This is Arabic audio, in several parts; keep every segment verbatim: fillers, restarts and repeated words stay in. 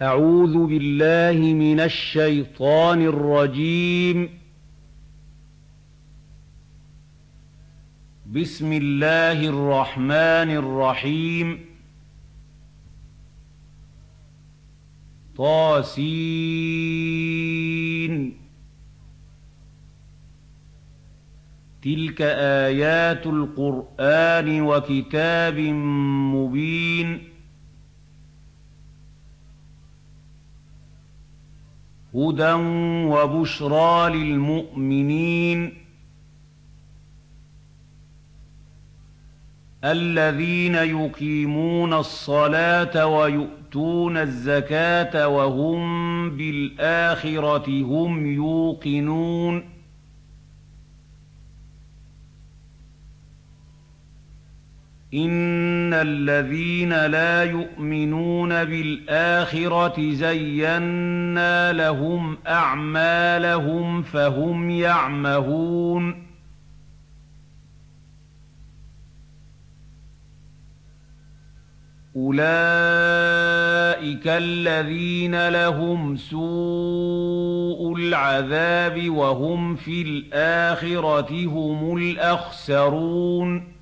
أعوذ بالله من الشيطان الرجيم. بسم الله الرحمن الرحيم. طاسين. تلك آيات القرآن وكتاب مبين. هدى وبشرى للمؤمنين الذين يقيمون الصلاة ويؤتون الزكاة وهم بالآخرة هم يوقنون. إن الذين لا يؤمنون بالآخرة زينا لهم أعمالهم فهم يعمهون. أولئك الذين لهم سوء العذاب وهم في الآخرة هم الأخسرون.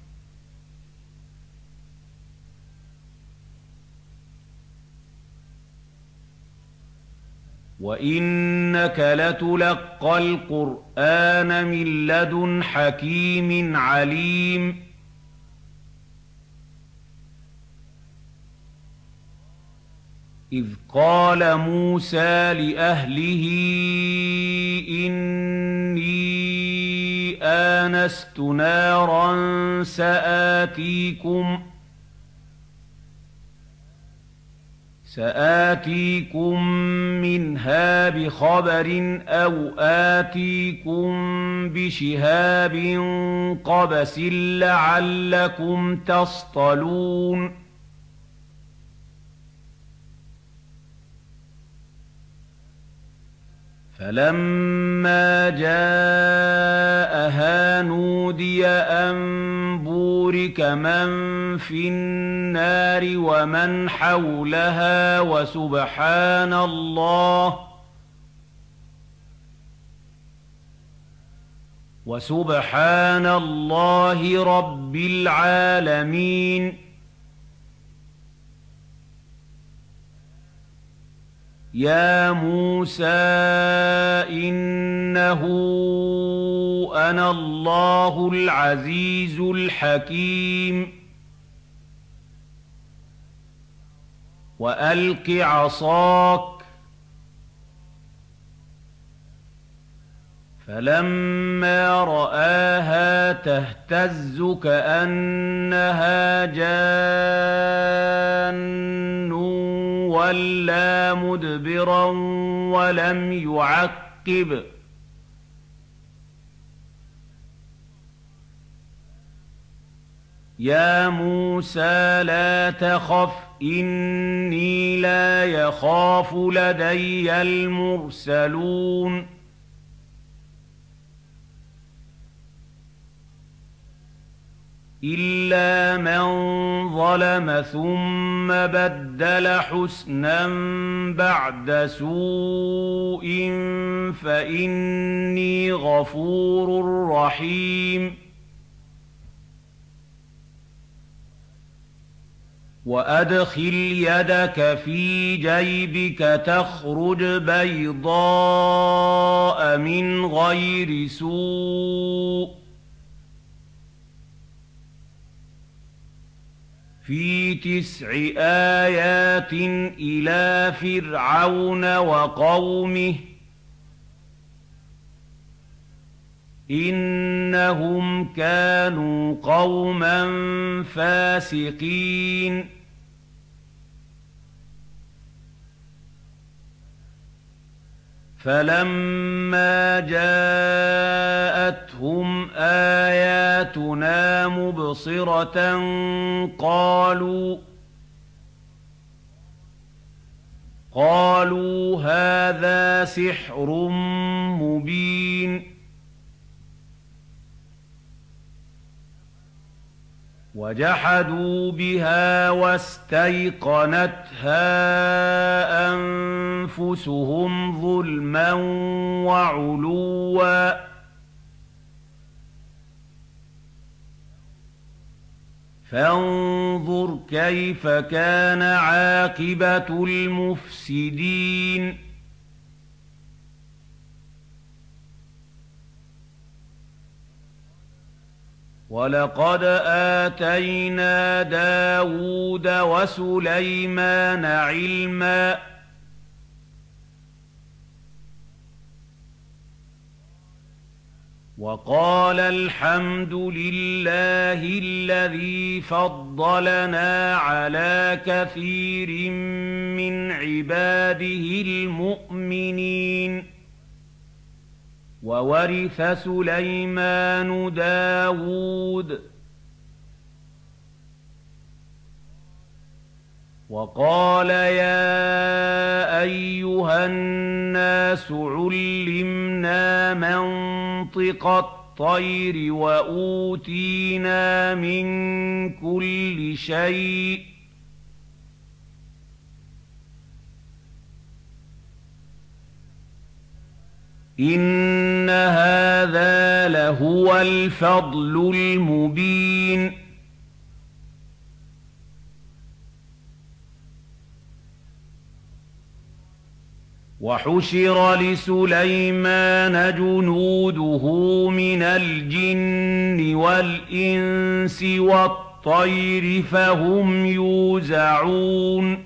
وإنك لتلقى القرآن من لدن حكيم عليم. إذ قال موسى لأهله إني آنست نارا سآتيكم سآتيكم منها بخبر أو آتيكم بشهاب قبس لعلكم تصطلون. فلما جاءها نودي أن بورك من في النار ومن حولها وسبحان الله وسبحان الله رب العالمين. يا موسى إنه أنا الله العزيز الحكيم. وألق عصاك. فلما رآها تهتز كأنها جان وَلَّىٰ مُدْبِرًا وَلَمْ يُعَقِّبْ. يا موسى لا تخف إني لا يخاف لدي المرسلون. إلا من ظلم ثم بدل حسنا بعد سوء فإني غفور رحيم. وأدخل يدك في جيبك تخرج بيضاء من غير سوء في تسع آيات إلى فرعون وقومه إنهم كانوا قوما فاسقين. فلما جاءتهم آياتنا مبصرة قالوا قالوا هذا سحر مبين. وجحدوا بها واستيقنتها أنفسهم ظلما وعلوا فانظر كيف كان عاقبة المفسدين ولقد آتينا داود وسليمان علما وقال الحمد لله الذي فضلنا على كثير من عباده المؤمنين وورث سليمان داود وقال يا أيها الناس علمنا منطق الطير وأوتينا من كل شيء إن هذا لهو الفضل المبين وحشر لسليمان جنوده من الجن والإنس والطير فهم يوزعون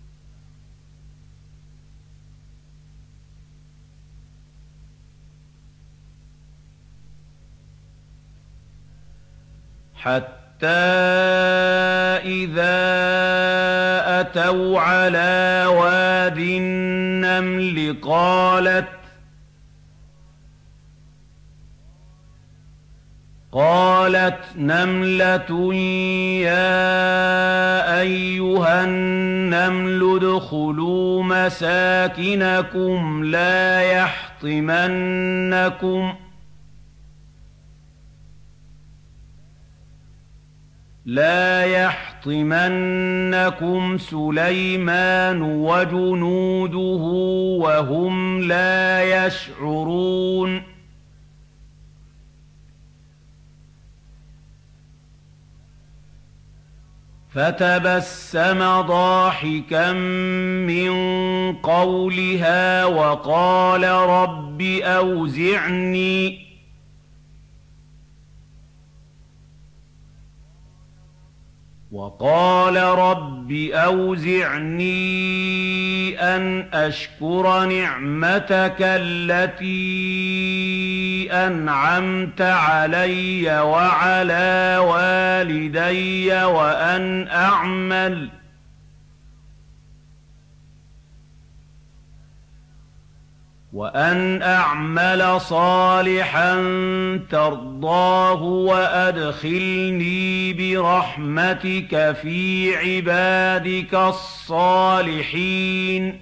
حتى إذا أتوا على واد النمل قالت قالت نملة يا أيها النمل ادخلوا مساكنكم لا يحطمنكم لا يحطمنكم سليمان وجنوده وهم لا يشعرون فتبسم ضاحكا من قولها وقال رب أوزعني وقال رب أوزعني أن أشكر نعمتك التي أنعمت علي وعلى والدي وأن أعمل وأن أعمل صالحا ترضاه وأدخلني برحمتك في عبادك الصالحين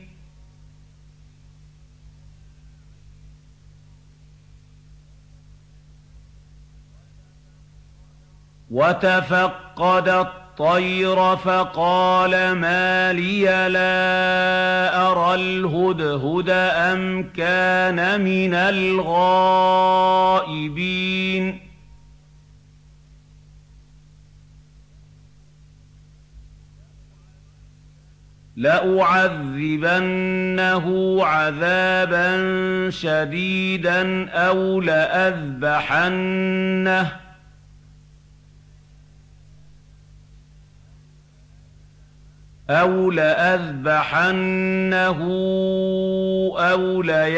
وتفقد الطير فقال ما لي لا أرى الهدهد أم كان من الغائبين لأعذبنه عذابا شديدا أو لأذبحنه أو لأذبحنه أو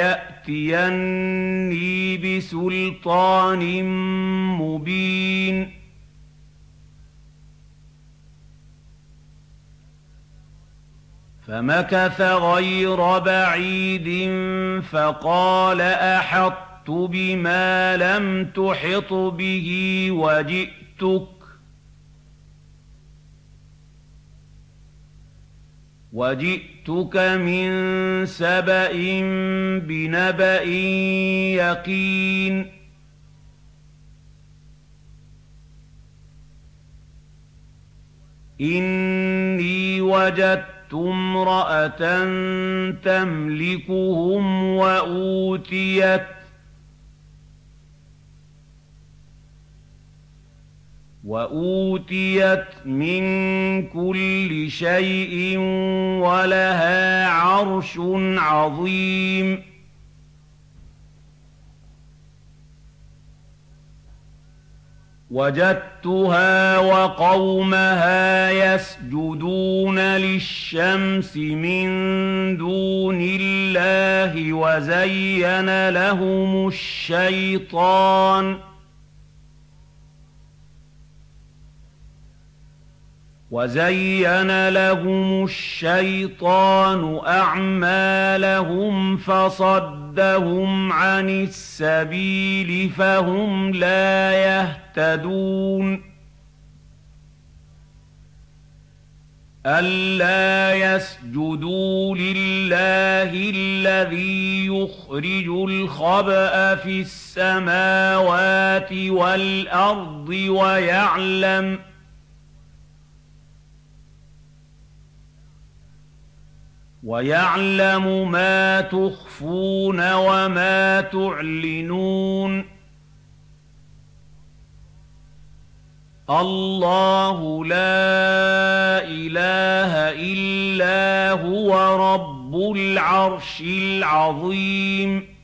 ليأتيني بسلطان مبين فمكث غير بعيد فقال أحطت بما لم تحط به وجئتك وجئتك من سبأ بنبأ يقين إني وجدت امرأة تملكهم وأوتيت وأوتيت من كل شيء ولها عرش عظيم وجدتها وقومها يسجدون للشمس من دون الله وزين لهم الشيطان وزين لهم الشيطان أعمالهم فصدهم عن السبيل فهم لا يهتدون ألا يسجدوا لله الذي يخرج الخبأ في السماوات والأرض ويعلم ويعلم ما تخفون وما تعلنون الله لا إله إلا هو رب العرش العظيم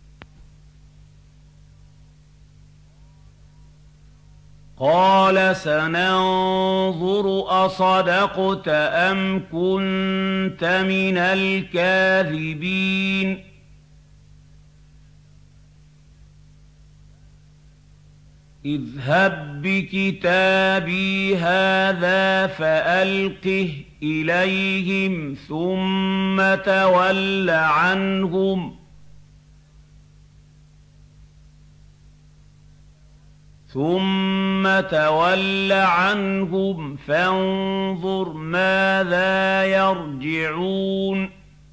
قال سننظر أصدقت أم كنت من الكاذبين اذهب بكتابي هذا فألقه إليهم ثم تول عنهم ثم تول عنهم فانظر ماذا يرجعون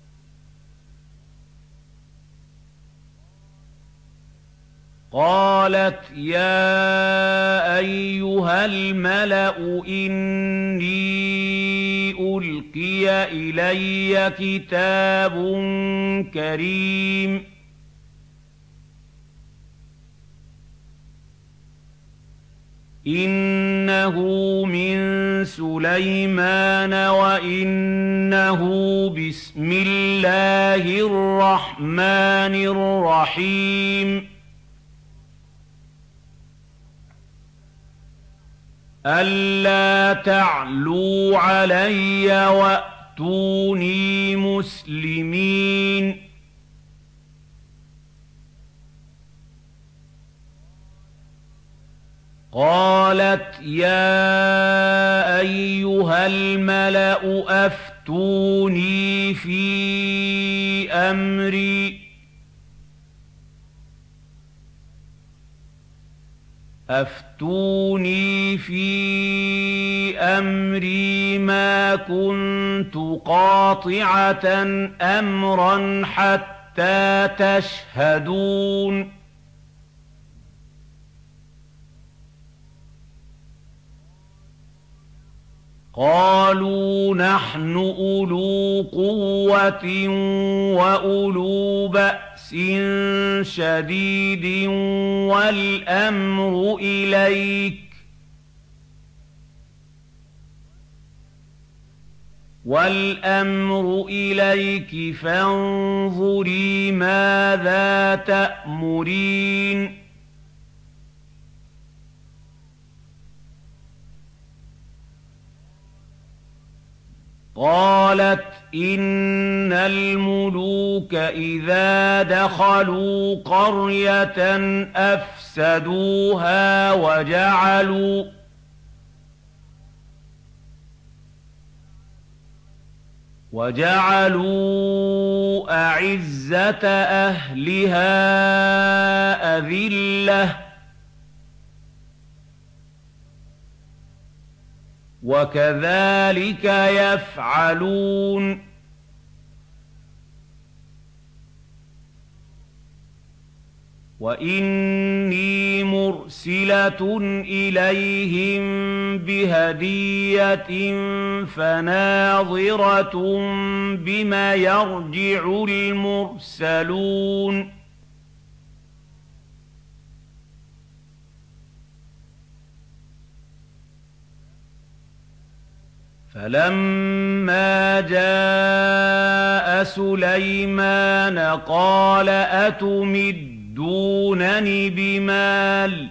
قالت يا أيها الملأ إني ألقي إلي كتاب كريم إنه من سليمان وإنه بسم الله الرحمن الرحيم ألا تعلوا علي وأتوني مسلمين قالت يا أيها الملأ أفتوني في أمري أفتوني في أمري ما كنت قاطعة أمرا حتى تشهدون قالوا نحن أولو قوة وأولو بأس شديد والأمر إليك والأمر إليك فانظري ماذا تأمرين قالت إن الملوك إذا دخلوا قرية أفسدوها وجعلوا وجعلوا أعزة أهلها أذلة وكذلك يفعلون وإني مرسلة إليهم بهدية فناظرة بما يرجع المرسلون فلما جاء سليمان قال أتمدونني بمال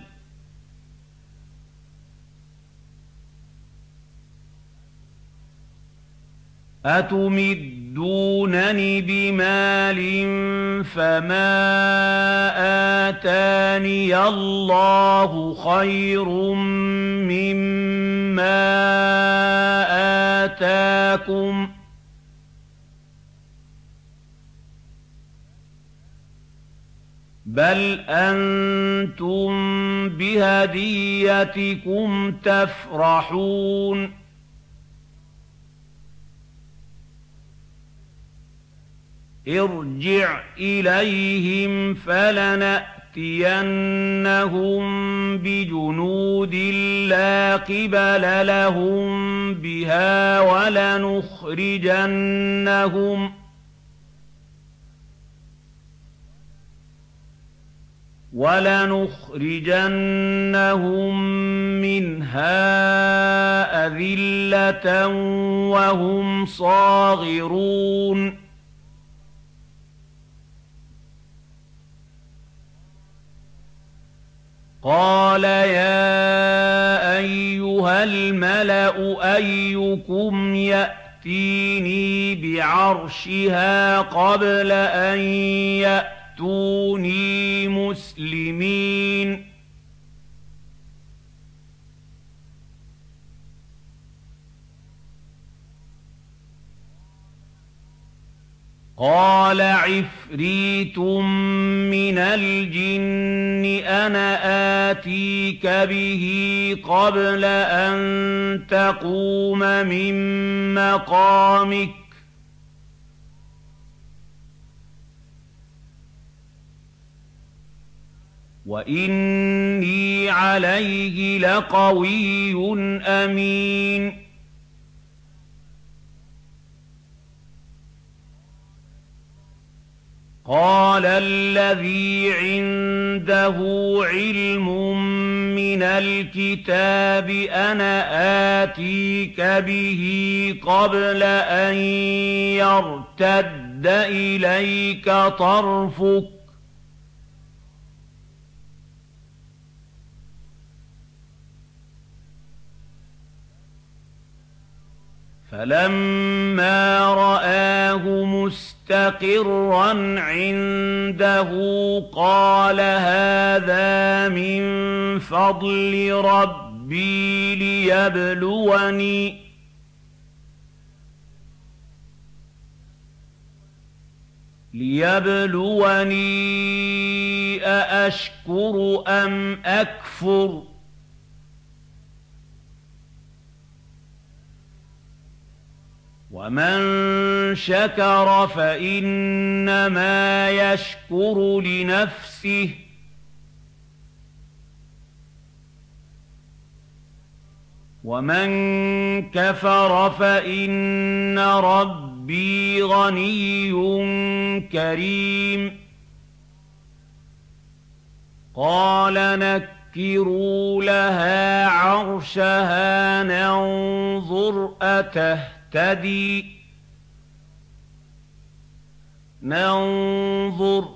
أتمدونني بمال فما آتاني الله خير مما آتاكم بل أنتم بهديتكم تفرحون ارجع إليهم فلنأتينهم بجنود لا قبل لهم بها ولنخرجنهم ولنخرجنهم منها أذلة وهم صاغرون قال يا أيها الملأ أيكم يأتيني بعرشها قبل أن يأتوني مسلمين قال عفريت من الجن أنا آتيك به قبل أن تقوم من مقامك وإني عليه لقوي أمين قال الذي عنده علم من الكتاب أنا آتيك به قبل أن يرتد إليك طرفك فلما رآه مستقرا عنده قال هذا من فضل ربي ليبلوني ليبلوني أأشكر أم أكفر ومن شكر فإنما يشكر لنفسه ومن كفر فإن ربي غني كريم قال نكروا لها عرشها ننظر أتهتدي تهتدي ننظر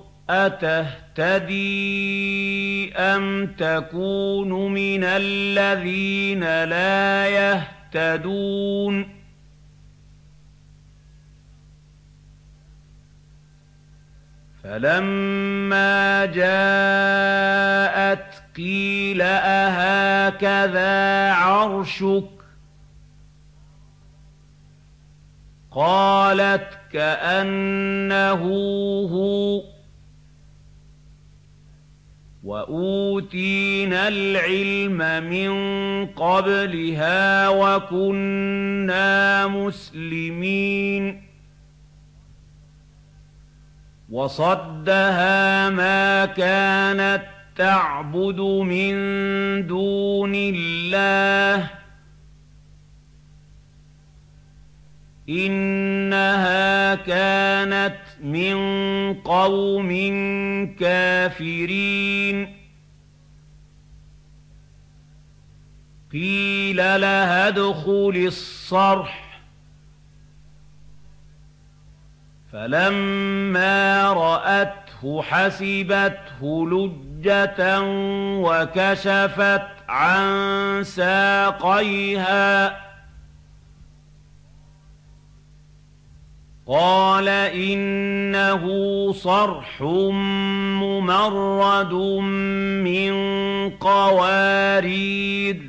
أتهتدي أم تكون من الذين لا يهتدون فلما جاءت قيل أهكذا عرشك قالت كأنه هو وأوتينا العلم من قبلها وكنا مسلمين وصدها ما كانت تعبد من دون الله إنها كانت من قوم كافرين قيل لها ادخل الصرح فلما رأته حسبته لجة وكشفت عن ساقيها قال إنه صرح ممرد من قوارير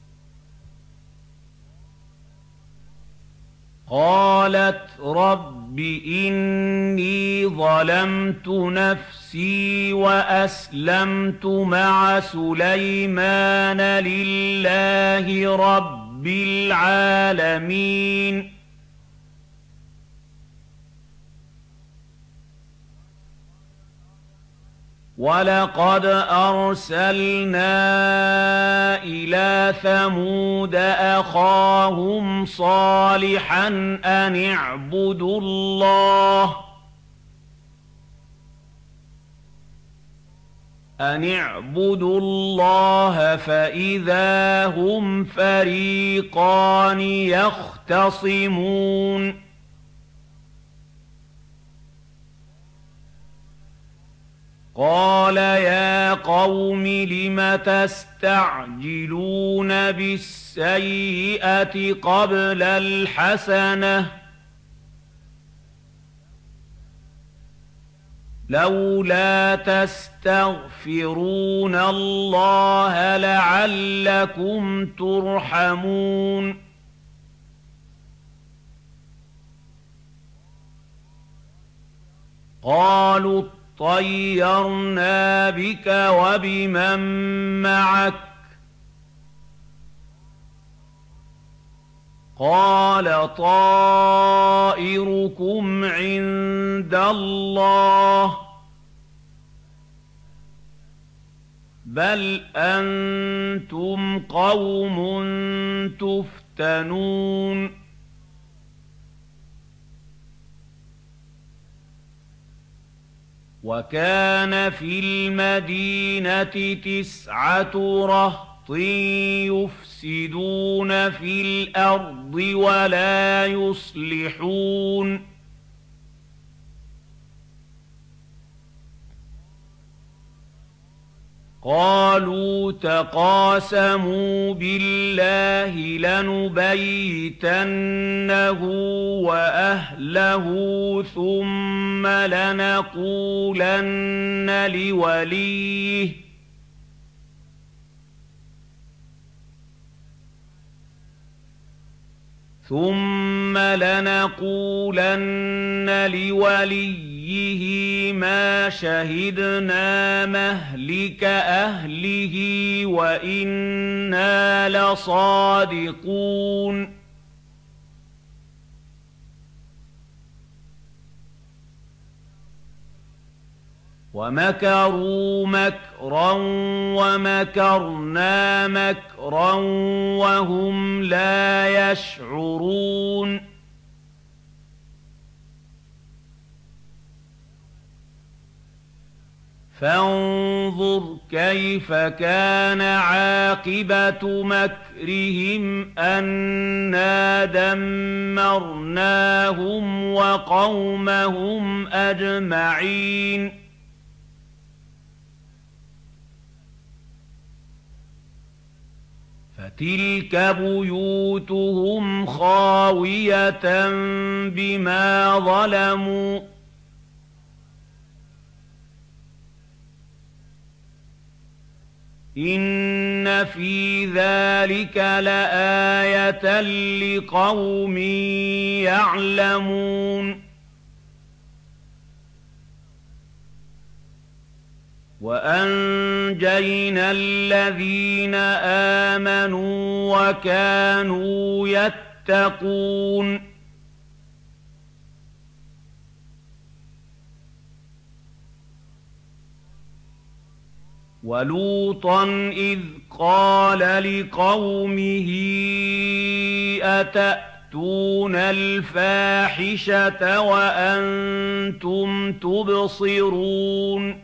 قالت رب إني ظلمت نفسي وأسلمت مع سليمان لله رب العالمين ولقد أرسلنا إلى ثمود أخاهم صالحا أن اعبدوا الله أن اعبدوا الله فإذا هم فريقان يختصمون قال يا قوم لم تستعجلون بالسيئة قبل الحسنة لولا تستغفرون الله لعلكم ترحمون قالوا طيرنا بك وبمن معك قال طائركم عند الله بل أنتم قوم تفتنون وكان في المدينة تسعة رهط يفسدون في الأرض ولا يصلحون قالوا تقاسموا بالله لنبيتنه وأهله ثم لنقولن لوليه ثم لنقولن لوليه ما شهدنا مهلك أهله وإنا لصادقون ومكروا مكرا ومكرنا مكرا وهم لا يشعرون فانظر كيف كان عاقبة مكرهم أنا دمرناهم وقومهم أجمعين فتلك بيوتهم خاوية بما ظلموا إن في ذلك لآية لقوم يعلمون وأنجينا الذين آمنوا وكانوا يتقون وَلُوطًا إِذْ قَالَ لِقَوْمِهِ أَتَأْتُونَ الْفَاحِشَةَ وَأَنتُمْ تُبْصِرُونَ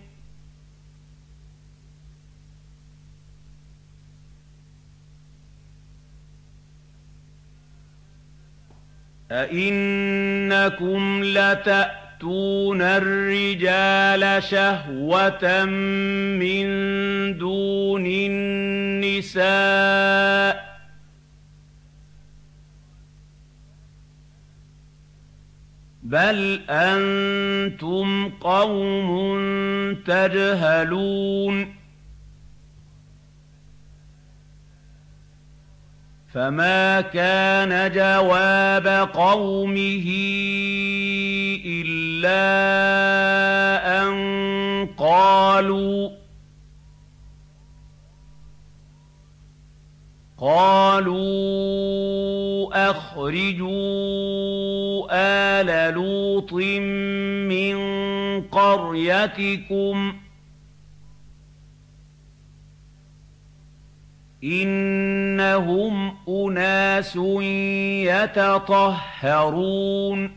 أَئِنَّكُمْ لَتَأْتُونَ الرِّجَالَ شَهْوَةً مِّن دُونِ النِّسَاءِ ۚ بَلْ أَنتُمْ قَوْمٌ تَجْهَلُونَ فَمَا كَانَ جَوَابَ قَوْمِهِ إِلَّا أَن قَالُوا قَالُوا أَخْرِجُوا آلَ لُوطٍ مِّن قَرْيَتِكُمْ ۖ إِنَّهُمْ أُنَاسٌ يَتَطَهَّرُونَ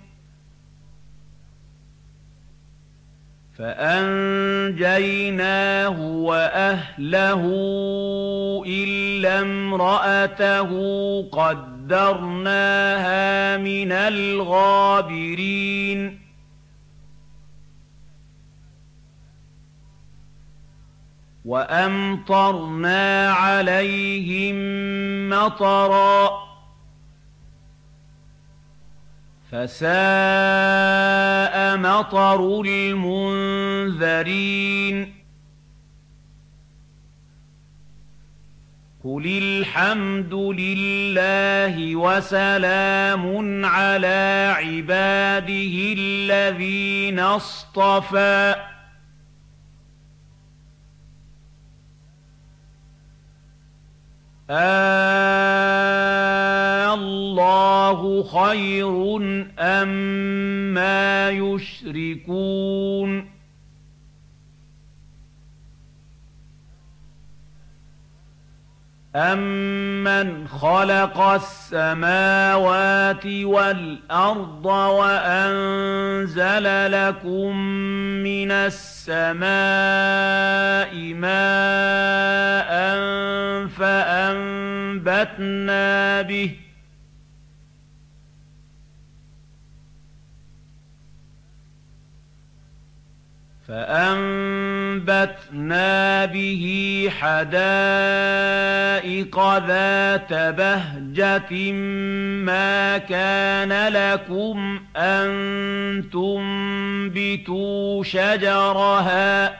فَأَنجَيْنَاهُ وَأَهْلَهُ إِلَّا امْرَأَتَهُ قَدَّرْنَاهَا مِنَ الْغَابِرِينَ وَأَمْطَرْنَا عَلَيْهِم مَّطَرًا ۖ فَسَاءَ مَطَرُ الْمُنذَرِينَ قُلِ الْحَمْدُ لِلَّهِ وَسَلَامٌ عَلَىٰ عِبَادِهِ الَّذِينَ اصْطَفَىٰ ۗ آللَّهُ خَيْرٌ أَمَّا يُشْرِكُونَ أَمَّنْ خَلَقَ السَّمَاوَاتِ وَالْأَرْضَ وَأَنزَلَ لَكُم مِّنَ السَّمَاءِ مَاءً فَأَنبَتْنَا بِهِ فَأَنبَتْنَا بِهِ حَدَائِقَ ذَاتَ بَهْجَةٍ مَّا كَانَ لَكُمْ أَن تُنبِتُوا شَجَرَهَا ۗ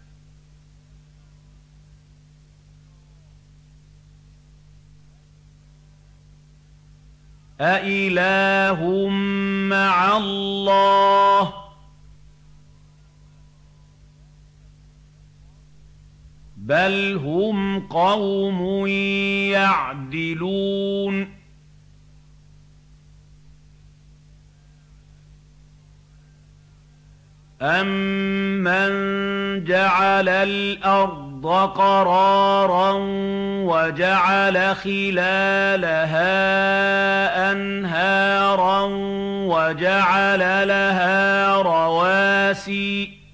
أَإِلَٰهٌ مَّعَ اللَّهِ ۚ بَلْ هُمْ قَوْمٌ يَعْدِلُونَ أَمَّن جَعَلَ الْأَرْضَ قَرَارًا وَجَعَلَ خِلَالَهَا أَنْهَارًا وَجَعَلَ لَهَا رَوَاسِيَ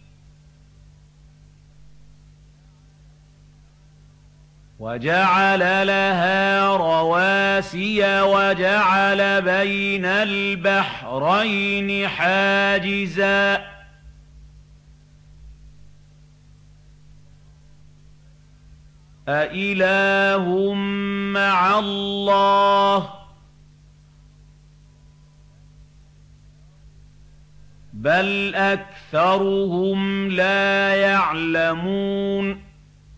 وَجَعَلَ لَهَا رَوَاسِيَ وَجَعَلَ بَيْنَ الْبَحْرَيْنِ حَاجِزًا ۗ أَإِلَٰهٌ مَّعَ اللَّهِ ۚ بَلْ أَكْثَرُهُمْ لَا يَعْلَمُونَ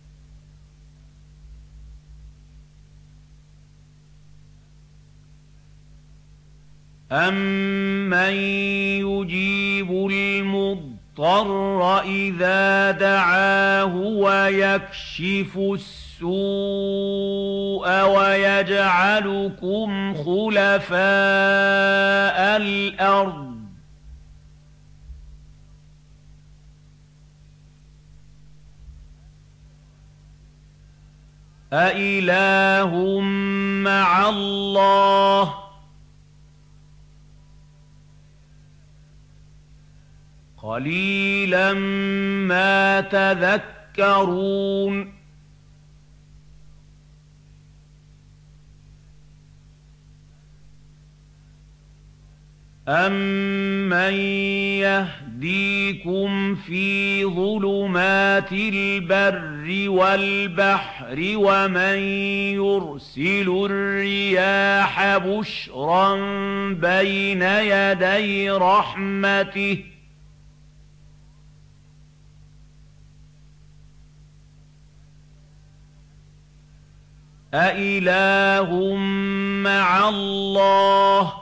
أَمَّن يُجِيبُ الْمُضْطَرَّ إِذَا دَعَاهُ وَيَكْشِفُ السُّوءَ وَيَجْعَلُكُمْ خُلَفَاءَ الْأَرْضِ أإله مع الله قليلا ما تذكرون أَمَّن يَهْدِيكُمْ فِي ظُلُمَاتِ الْبَرِّ وَالْبَحْرِ وَمَن يُرْسِلُ الرِّيَاحَ بُشْرًا بَيْنَ يَدَيْ رَحْمَتِهِ أإله مع الله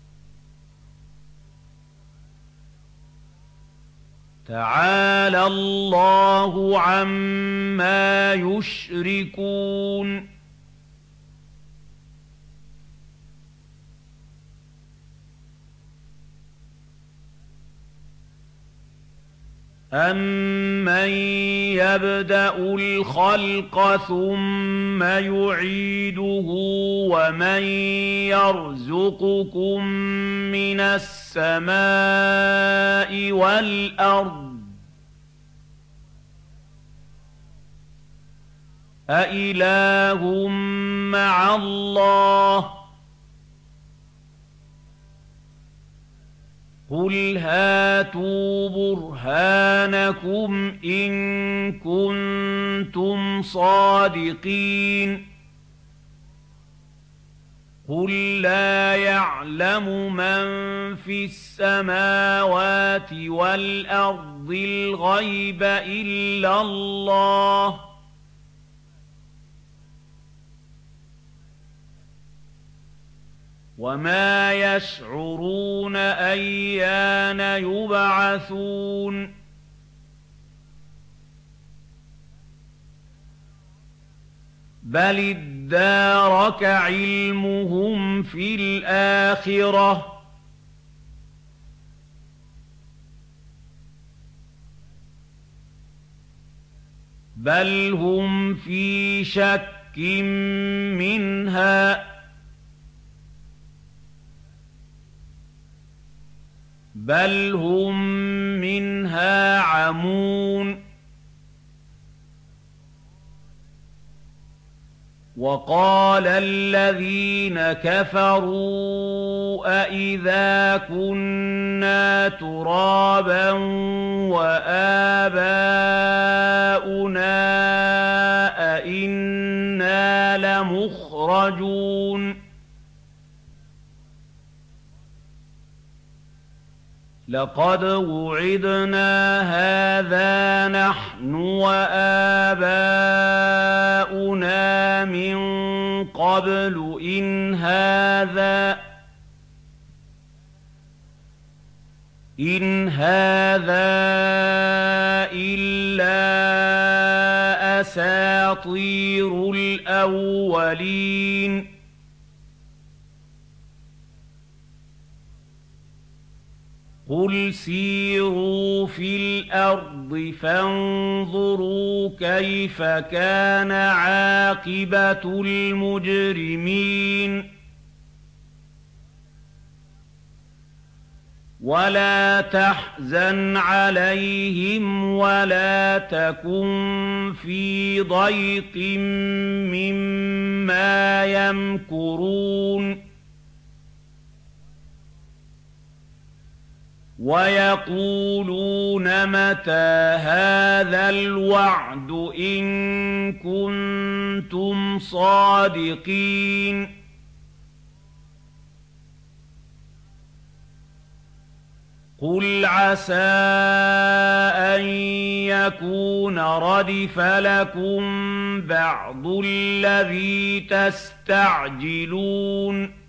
تعالى الله عما يشركون أَمَّن يَبْدَأُ الْخَلْقَ ثُمَّ يُعِيدُهُ وَمَن يَرْزُقُكُم مِّنَ السَّمَاءِ وَالْأَرْضِ أَإِلَٰهٌ مَّعَ اللَّهِ قُلْ هَاتُوا بُرْهَانَكُمْ إِن كُنتُمْ صَادِقِينَ قُل لَّا يَعْلَمُ مَن فِي السَّمَاوَاتِ وَالْأَرْضِ الْغَيْبَ إِلَّا اللَّهُ وَمَا يَشْعُرُونَ أَيَّانَ يُبْعَثُونَ بَلِ ادَّارَكَ عِلْمُهُمْ فِي الْآخِرَةِ بَلْ هُمْ فِي شَكٍّ مِّنْهَا بَلْ هُم مِّنْهَا عَمُونَ وَقَالَ الَّذِينَ كَفَرُوا أَإِذَا كُنَّا تُرَابًا وَآبَاؤُنَا أَإِنَّا لَمُخْرَجُونَ لَقَدْ وُعِدْنَا هَٰذَا نَحْنُ وَآبَاؤُنَا مِن قَبْلُ إِنْ هَٰذَا إِنْ هَٰذَا إِلَّا أَسَاطِيرُ الْأَوَّلِينَ قُلْ سِيرُوا فِي الْأَرْضِ فَانظُرُوا كَيْفَ كَانَ عَاقِبَةُ الْمُجْرِمِينَ وَلَا تَحْزَنْ عَلَيْهِمْ وَلَا تَكُن فِي ضَيْقٍ مِّمَّا يَمْكُرُونَ وَيَقُولُونَ مَتَىٰ هَٰذَا الْوَعْدُ إِن كُنتُمْ صَادِقِينَ قُلْ عَسَىٰ أَن يَكُونَ رَدِفَ لَكُم بَعْضُ الَّذِي تَسْتَعْجِلُونَ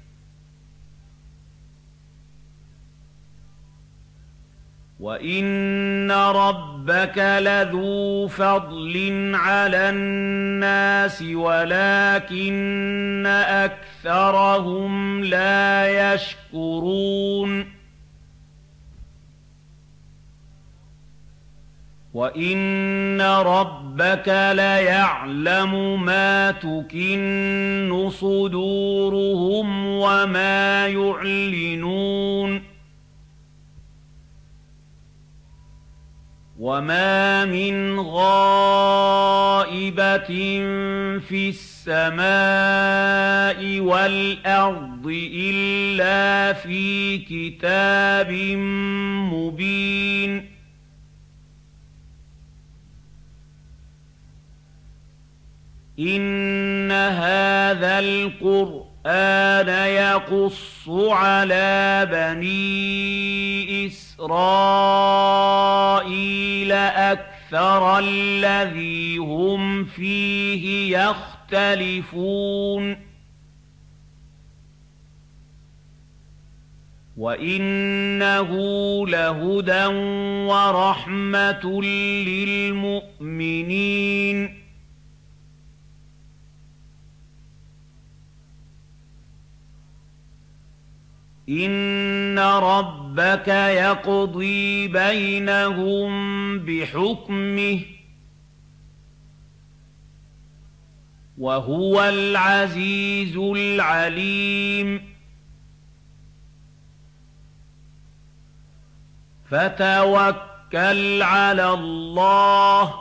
وَإِنَّ رَبَّكَ لَذُو فَضْلٍ عَلَى النَّاسِ وَلَٰكِنَّ أَكْثَرَهُمْ لَا يَشْكُرُونَ وَإِنَّ رَبَّكَ لَيَعْلَمُ مَا تُكِنُّ صُدُورُهُمْ وَمَا يُعْلِنُونَ وَمَا مِنْ غَائِبَةٍ فِي السَّمَاءِ وَالْأَرْضِ إِلَّا فِي كِتَابٍ مُبِينٍ إِنَّ هَذَا الْقُرْآنَ يَقُصُّ عَلَىٰ بَنِي إِسْرَائِيلَ أَكْثَرَ الَّذِي هُمْ فِيهِ يَخْتَلِفُونَ وَإِنَّهُ لَهُدًى وَرَحْمَةٌ لِّلْمُؤْمِنِينَ إِنَّ رَبَّكَ يَقْضِي بَيْنَهُم بِحُكْمِهِ وَهُوَ الْعَزِيزُ الْعَلِيمُ فَتَوَكَّلْ عَلَى اللَّهِ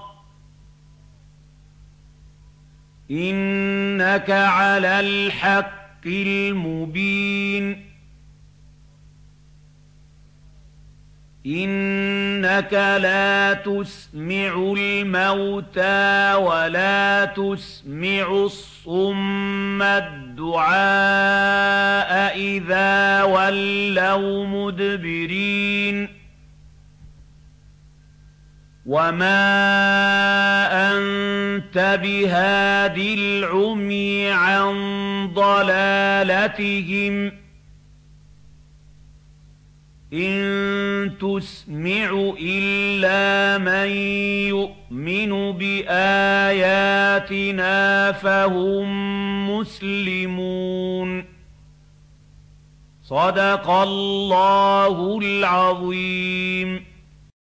إِنَّكَ عَلَى الْحَقِّ الْمُبِينِ إِنَّكَ لَا تُسْمِعُ الْمَوْتَىٰ وَلَا تُسْمِعُ الصُّمَّ الدُّعَاءَ إِذَا وَلَّوْا مُدْبِرِينَ وَمَا أَنتَ بِهَادِ الْعُمْيِ عَن ضَلَالَتِهِمْ إِن تُسْمِعُ إِلَّا مَن يُؤْمِنُ بِآيَاتِنَا فَهُم مُّسْلِمُونَ صَدَقَ اللَّهُ الْعَظِيمُ.